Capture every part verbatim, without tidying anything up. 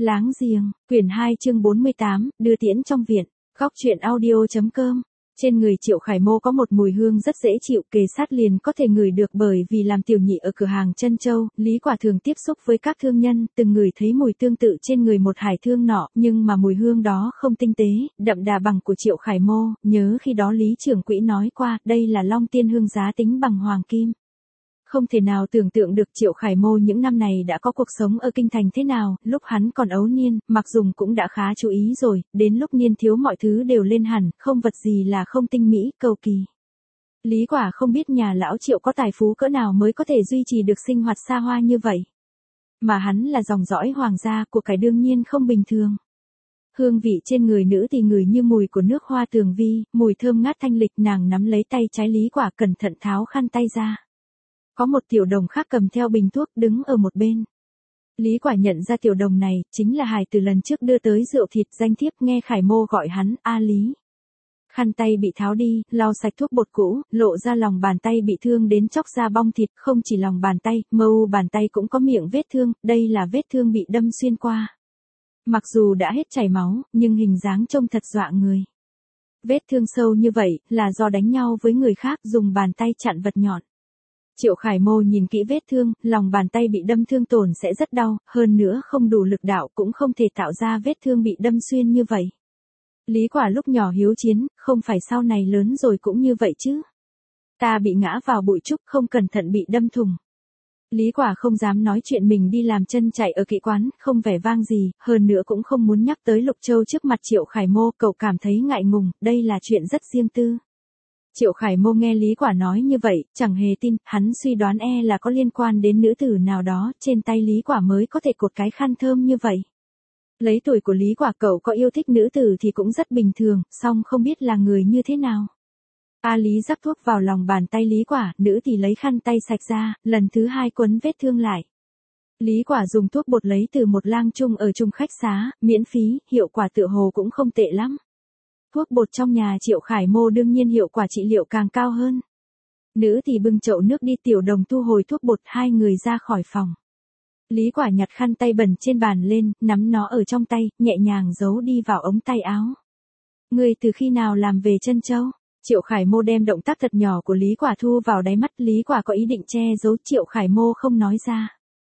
Láng giềng, quyển hai chương bốn mươi tám, đưa tiễn trong viện, góc truyện audio.com. Trên người Triệu Khải Mô có một mùi hương rất dễ chịu, kề sát liền có thể ngửi được, bởi vì làm tiểu nhị ở cửa hàng Trân Châu, Lý Quả thường tiếp xúc với các thương nhân, từng ngửi thấy mùi tương tự trên người một hải thương nọ, nhưng mà mùi hương đó không tinh tế, đậm đà bằng của Triệu Khải Mô, nhớ khi đó Lý trưởng quỹ nói qua, đây là Long Tiên hương giá tính bằng hoàng kim. Không thể nào tưởng tượng được Triệu Khải Mô những năm này đã có cuộc sống ở kinh thành thế nào, lúc hắn còn ấu niên, Mặc Dùng cũng đã khá chú ý rồi, đến lúc niên thiếu mọi thứ đều lên hẳn, không vật gì là không tinh mỹ, cầu kỳ. Lý Quả không biết nhà lão Triệu có tài phú cỡ nào mới có thể duy trì được sinh hoạt xa hoa như vậy. Mà hắn là dòng dõi hoàng gia, của cải đương nhiên không bình thường. Hương vị trên người nữ thì ngửi như mùi của nước hoa tường vi, mùi thơm ngát thanh lịch, nàng nắm lấy tay trái Lý Quả cẩn thận tháo khăn tay ra. Có một tiểu đồng khác cầm theo bình thuốc đứng ở một bên. Lý Quả nhận ra tiểu đồng này, chính là hài từ lần trước đưa tới rượu thịt, danh thiếp nghe Khải Mô gọi hắn, A Lý. Khăn tay bị tháo đi, lau sạch thuốc bột cũ, lộ ra lòng bàn tay bị thương đến chóc ra bong thịt, không chỉ lòng bàn tay, mâu bàn tay cũng có miệng vết thương, đây là vết thương bị đâm xuyên qua. Mặc dù đã hết chảy máu, nhưng hình dáng trông thật dọa người. Vết thương sâu như vậy, là do đánh nhau với người khác, dùng bàn tay chặn vật nhọn. Triệu Khải Mô nhìn kỹ vết thương, lòng bàn tay bị đâm thương tổn sẽ rất đau, hơn nữa không đủ lực đạo cũng không thể tạo ra vết thương bị đâm xuyên như vậy. Lý Quả lúc nhỏ hiếu chiến, không phải sau này lớn rồi cũng như vậy chứ. Ta bị ngã vào bụi trúc, không cẩn thận bị đâm thủng. Lý Quả không dám nói chuyện mình đi làm chân chạy ở kỹ quán, không vẻ vang gì, hơn nữa cũng không muốn nhắc tới Lục Châu trước mặt Triệu Khải Mô, cậu cảm thấy ngại ngùng, đây là chuyện rất riêng tư. Triệu Khải Mô nghe Lý Quả nói như vậy, chẳng hề tin, hắn suy đoán e là có liên quan đến nữ tử nào đó, trên tay Lý Quả mới có thể cột cái khăn thơm như vậy. Lấy tuổi của Lý Quả, cậu có yêu thích nữ tử thì cũng rất bình thường, song không biết là người như thế nào. A Lý rắc thuốc vào lòng bàn tay Lý Quả, nữ thì lấy khăn tay sạch ra, lần thứ hai quấn vết thương lại. Lý Quả dùng thuốc bột lấy từ một lang trung ở chung khách xá, miễn phí, hiệu quả tựa hồ cũng không tệ lắm. Thuốc bột trong nhà Triệu Khải Mô đương nhiên hiệu quả trị liệu càng cao hơn. Nữ thì bưng chậu nước đi, tiểu đồng thu hồi thuốc bột, hai người ra khỏi phòng. Lý Quả nhặt khăn tay bẩn trên bàn lên, nắm nó ở trong tay, nhẹ nhàng giấu đi vào ống tay áo. Người từ khi nào làm về Trân Châu? Triệu Khải Mô đem động tác thật nhỏ của Lý Quả thu vào đáy mắt, Lý Quả có ý định che giấu, Triệu Khải Mô không nói ra.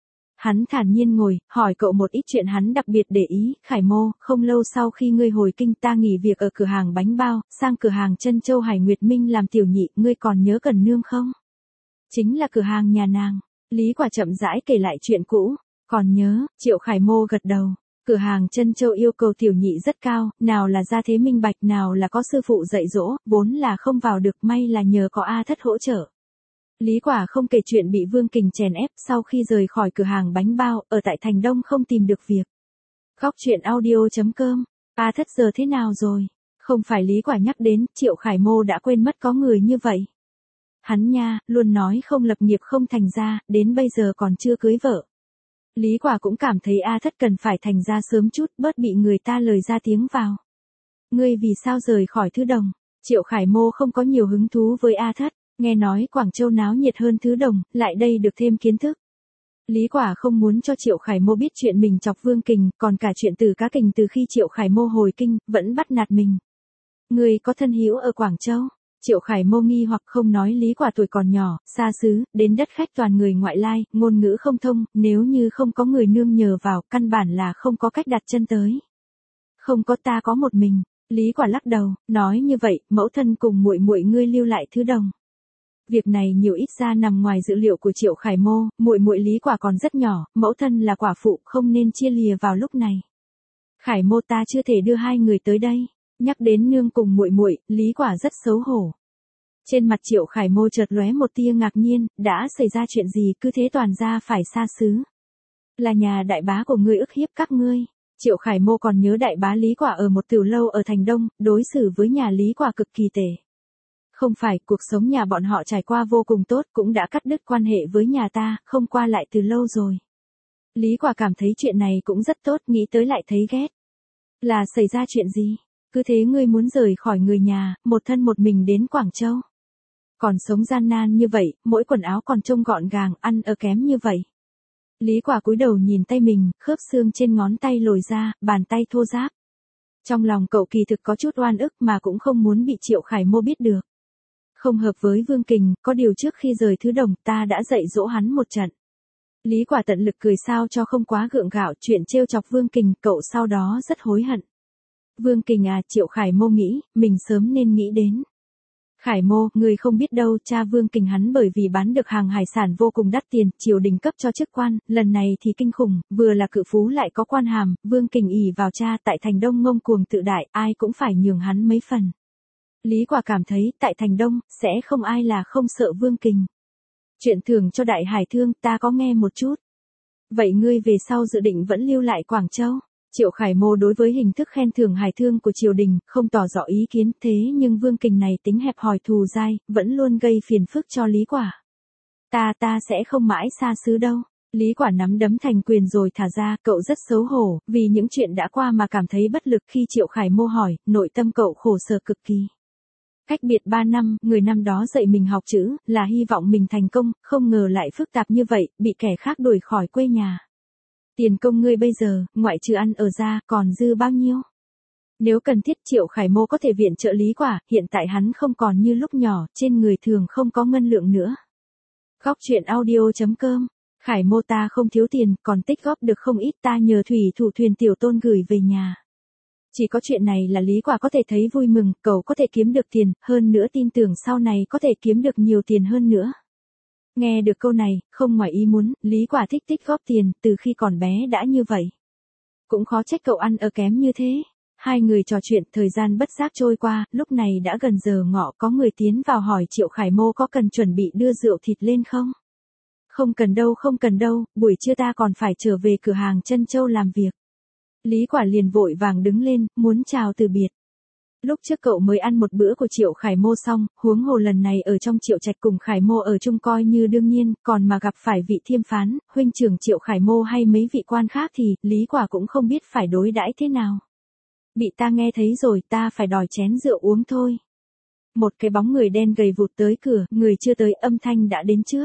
Hắn thản nhiên ngồi, hỏi cậu một ít chuyện hắn đặc biệt để ý, Khải Mô, không lâu sau khi ngươi hồi kinh ta nghỉ việc ở cửa hàng bánh bao, sang cửa hàng Trân Châu Hải Nguyệt Minh làm tiểu nhị, ngươi còn nhớ Cần Nương không? Chính là cửa hàng nhà nàng. Lý Quả chậm rãi kể lại chuyện cũ, còn nhớ, Triệu Khải Mô gật đầu. Cửa hàng Trân Châu yêu cầu tiểu nhị rất cao, nào là gia thế minh bạch, nào là có sư phụ dạy dỗ, vốn là không vào được, may là nhờ có A Thất hỗ trợ. Lý Quả không kể chuyện bị Vương Kình chèn ép, sau khi rời khỏi cửa hàng bánh bao, ở tại Thành Đông không tìm được việc. Góc truyện audio.com, A Thất giờ thế nào rồi? Không phải Lý Quả nhắc đến, Triệu Khải Mô đã quên mất có người như vậy. Hắn nha, luôn nói không lập nghiệp không thành gia, đến bây giờ còn chưa cưới vợ. Lý Quả cũng cảm thấy A Thất cần phải thành gia sớm chút, bớt bị người ta lời ra tiếng vào. Ngươi vì sao rời khỏi Thứ Đồng? Triệu Khải Mô không có nhiều hứng thú với A Thất. Nghe nói Quảng Châu náo nhiệt hơn Thứ Đồng, lại đây được thêm kiến thức. Lý Quả không muốn cho Triệu Khải Mô biết chuyện mình chọc Vương Kình, còn cả chuyện Từ Cá Kình từ khi Triệu Khải Mô hồi kinh, vẫn bắt nạt mình. Người có thân hữu ở Quảng Châu? Triệu Khải Mô nghi hoặc không nói, Lý Quả tuổi còn nhỏ, xa xứ, đến đất khách toàn người ngoại lai, ngôn ngữ không thông, nếu như không có người nương nhờ vào, căn bản là không có cách đặt chân tới. Không có, ta có một mình. Lý Quả lắc đầu, nói như vậy, mẫu thân cùng muội muội ngươi lưu lại Thứ Đồng. Việc này nhiều ít ra nằm ngoài dự liệu của Triệu Khải Mô, muội muội Lý Quả còn rất nhỏ, mẫu thân là quả phụ, không nên chia lìa vào lúc này. Khải Mô, ta chưa thể đưa hai người tới đây. Nhắc đến nương cùng muội muội, Lý Quả rất xấu hổ. Trên mặt Triệu Khải Mô chợt lóe một tia ngạc nhiên, đã xảy ra chuyện gì, cứ thế toàn ra phải xa xứ. Là nhà đại bá của ngươi ức hiếp các ngươi. Triệu Khải Mô còn nhớ đại bá Lý Quả ở một tiểu lâu ở Thành Đông, đối xử với nhà Lý Quả cực kỳ tệ. Không phải, cuộc sống nhà bọn họ trải qua vô cùng tốt, cũng đã cắt đứt quan hệ với nhà ta, không qua lại từ lâu rồi. Lý Quả cảm thấy chuyện này cũng rất tốt, nghĩ tới lại thấy ghét. Là xảy ra chuyện gì? Cứ thế ngươi muốn rời khỏi người nhà, một thân một mình đến Quảng Châu. Còn sống gian nan như vậy, mỗi quần áo còn trông gọn gàng, ăn ở kém như vậy. Lý Quả cúi đầu nhìn tay mình, khớp xương trên ngón tay lồi ra, bàn tay thô ráp. Trong lòng cậu kỳ thực có chút oan ức mà cũng không muốn bị Triệu Khải Mô biết được. Không hợp với Vương Kình, có điều trước khi rời Thứ Đồng ta đã dạy dỗ hắn một trận. Lý Quả tận lực cười sao cho không quá gượng gạo chuyện trêu chọc Vương Kình, cậu sau đó rất hối hận. Vương Kình à, Triệu Khải Mô nghĩ, mình sớm nên nghĩ đến. Khải Mô, người không biết đâu, cha Vương Kình hắn bởi vì bán được hàng hải sản vô cùng đắt tiền, triều đình cấp cho chức quan, lần này thì kinh khủng, vừa là cự phú lại có quan hàm, Vương Kình ỷ vào cha tại Thành Đông ngông cuồng tự đại, ai cũng phải nhường hắn mấy phần. Lý Quả cảm thấy, tại Thành Đông, sẽ không ai là không sợ Vương Kình. Chuyện thưởng cho Đại Hải Thương, ta có nghe một chút. Vậy ngươi về sau dự định vẫn lưu lại Quảng Châu? Triệu Khải Mô đối với hình thức khen thưởng hải thương của triều đình, không tỏ rõ ý kiến, thế nhưng Vương Kình này tính hẹp hòi thù dai, vẫn luôn gây phiền phức cho Lý Quả. Ta ta sẽ không mãi xa xứ đâu. Lý Quả nắm đấm thành quyền rồi thả ra, cậu rất xấu hổ, vì những chuyện đã qua mà cảm thấy bất lực khi Triệu Khải Mô hỏi, nội tâm cậu khổ sở cực kỳ. Cách biệt ba năm, người năm đó dạy mình học chữ, là hy vọng mình thành công, không ngờ lại phức tạp như vậy, bị kẻ khác đuổi khỏi quê nhà. Tiền công ngươi bây giờ, ngoại trừ ăn ở ra, còn dư bao nhiêu? Nếu cần thiết Triệu Khải Mô có thể viện trợ Lý Quả, hiện tại hắn không còn như lúc nhỏ, trên người thường không có ngân lượng nữa. Góc truyện audio chấm com. Khải Mô ta không thiếu tiền, còn tích góp được không ít, ta nhờ thủy thủ thuyền tiểu tôn gửi về nhà. Chỉ có chuyện này là Lý Quả có thể thấy vui mừng, cậu có thể kiếm được tiền, hơn nữa tin tưởng sau này có thể kiếm được nhiều tiền hơn nữa. Nghe được câu này, không ngoài ý muốn, Lý Quả thích tích góp tiền, từ khi còn bé đã như vậy. Cũng khó trách cậu ăn ở kém như thế. Hai người trò chuyện, thời gian bất giác trôi qua, lúc này đã gần giờ ngọ, có người tiến vào hỏi Triệu Khải Mô có cần chuẩn bị đưa rượu thịt lên không? Không cần đâu, không cần đâu, buổi trưa ta còn phải trở về cửa hàng Trân Châu làm việc. Lý Quả liền vội vàng đứng lên, muốn chào từ biệt. Lúc trước cậu mới ăn một bữa của Triệu Khải Mô xong, huống hồ lần này ở trong Triệu Trạch cùng Khải Mô ở chung coi như đương nhiên, còn mà gặp phải vị thiêm phán, huynh trưởng Triệu Khải Mô hay mấy vị quan khác thì, Lý Quả cũng không biết phải đối đãi thế nào. Bị ta nghe thấy rồi, ta phải đòi chén rượu uống thôi. Một cái bóng người đen gầy vụt tới cửa, người chưa tới, âm thanh đã đến trước.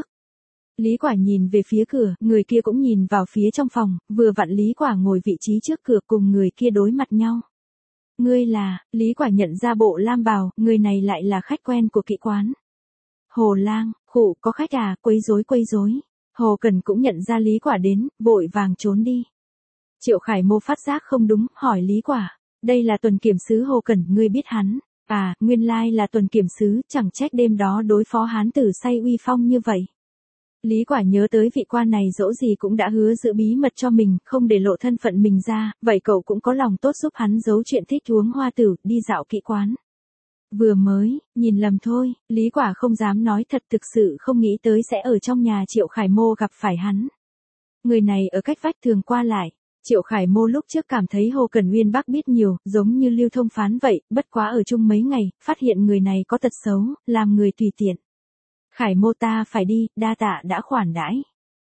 Lý Quả nhìn về phía cửa, người kia cũng nhìn vào phía trong phòng, vừa vặn Lý Quả ngồi vị trí trước cửa cùng người kia đối mặt nhau. Ngươi là, Lý Quả nhận ra bộ lam bào, người này lại là khách quen của kỹ quán. Hồ Lang, khụ, có khách à, quấy rối quấy rối. Hồ Cần cũng nhận ra Lý Quả đến, vội vàng trốn đi. Triệu Khải Mô phát giác không đúng, hỏi Lý Quả, đây là tuần kiểm sứ Hồ Cần, ngươi biết hắn? À, nguyên lai là tuần kiểm sứ, chẳng trách đêm đó đối phó hán tử say uy phong như vậy. Lý Quả nhớ tới vị quan này dẫu gì cũng đã hứa giữ bí mật cho mình, không để lộ thân phận mình ra, vậy cậu cũng có lòng tốt giúp hắn giấu chuyện thích uống hoa tử, đi dạo kỹ quán. Vừa mới, nhìn lầm thôi, Lý Quả không dám nói thật, thực sự không nghĩ tới sẽ ở trong nhà Triệu Khải Mô gặp phải hắn. Người này ở cách vách thường qua lại. Triệu Khải Mô lúc trước cảm thấy Hồ Cần Uyên Bắc biết nhiều, giống như Lưu Thông Phán vậy, bất quá ở chung mấy ngày, phát hiện người này có tật xấu, làm người tùy tiện. Khải Mô ta phải đi, đa tạ đã khoản đãi.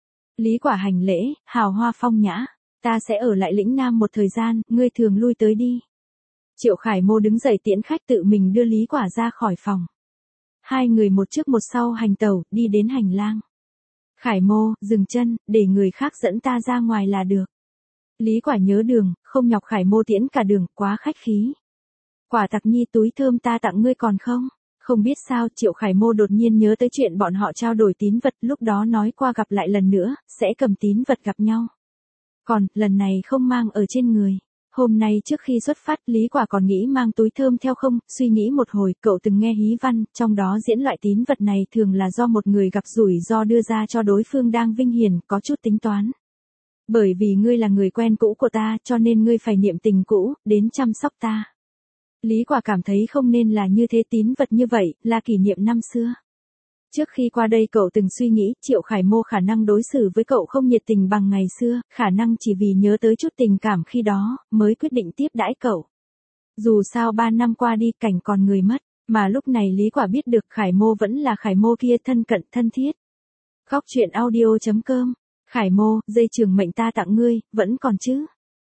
Lý Quả hành lễ, hào hoa phong nhã, ta sẽ ở lại lĩnh Nam một thời gian, ngươi thường lui tới đi. Triệu Khải Mô đứng dậy tiễn khách, tự mình đưa Lý Quả ra khỏi phòng. Hai người một trước một sau hành tẩu, đi đến hành lang. Khải Mô, dừng chân, để người khác dẫn ta ra ngoài là được. Lý Quả nhớ đường, không nhọc Khải Mô tiễn cả đường, quá khách khí. Quả Tặc Nhi, túi thơm ta tặng ngươi còn không? Không biết sao, Triệu Khải Mô đột nhiên nhớ tới chuyện bọn họ trao đổi tín vật, lúc đó nói qua gặp lại lần nữa, sẽ cầm tín vật gặp nhau. Còn, lần này không mang ở trên người. Hôm nay trước khi xuất phát, Lý Quả còn nghĩ mang túi thơm theo không, suy nghĩ một hồi, cậu từng nghe hí văn, trong đó diễn loại tín vật này thường là do một người gặp rủi ro đưa ra cho đối phương đang vinh hiển, có chút tính toán. Bởi vì ngươi là người quen cũ của ta, cho nên ngươi phải niệm tình cũ, đến chăm sóc ta. Lý Quả cảm thấy không nên là như thế, tín vật như vậy, là kỷ niệm năm xưa. Trước khi qua đây cậu từng suy nghĩ, Triệu Khải Mô khả năng đối xử với cậu không nhiệt tình bằng ngày xưa, khả năng chỉ vì nhớ tới chút tình cảm khi đó, mới quyết định tiếp đãi cậu. Dù sao ba năm qua đi, cảnh còn người mất, mà lúc này Lý Quả biết được Khải Mô vẫn là Khải Mô kia, thân cận thân thiết. Góc truyện audio chấm com. Khải Mô, dây chuyền mệnh ta tặng ngươi, vẫn còn chứ?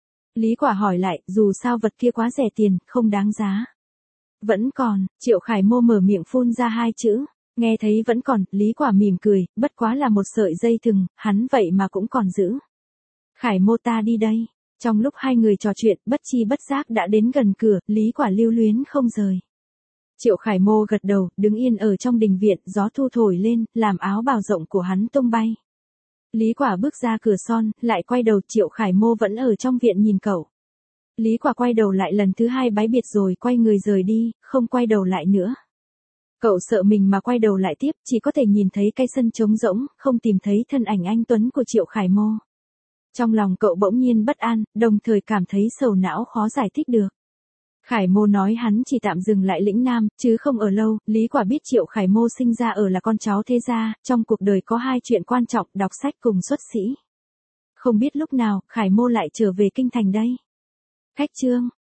Lý Quả hỏi lại, dù sao vật kia quá rẻ tiền, không đáng giá. Vẫn còn, Triệu Khải Mô mở miệng phun ra hai chữ. Nghe thấy vẫn còn, Lý Quả mỉm cười, bất quá là một sợi dây thừng, hắn vậy mà cũng còn giữ. Khải Mô ta đi đây. Trong lúc hai người trò chuyện, bất chi bất giác đã đến gần cửa, Lý Quả lưu luyến không rời. Triệu Khải Mô gật đầu, đứng yên ở trong đình viện, gió thu thổi lên, làm áo bào rộng của hắn tung bay. Lý Quả bước ra cửa son, lại quay đầu, Triệu Khải Mô vẫn ở trong viện nhìn cậu. Lý Quả quay đầu lại lần thứ hai bái biệt rồi quay người rời đi, không quay đầu lại nữa. Cậu sợ mình mà quay đầu lại tiếp, chỉ có thể nhìn thấy cái sân trống rỗng, không tìm thấy thân ảnh anh tuấn của Triệu Khải Mô. Trong lòng cậu bỗng nhiên bất an, đồng thời cảm thấy sầu não khó giải thích được. Khải Mô nói hắn chỉ tạm dừng lại lĩnh Nam, chứ không ở lâu. Lý Quả biết Triệu Khải Mô sinh ra ở là con cháu thế gia, trong cuộc đời có hai chuyện quan trọng, đọc sách cùng xuất sĩ. Không biết lúc nào, Khải Mô lại trở về kinh thành đây. Khách chương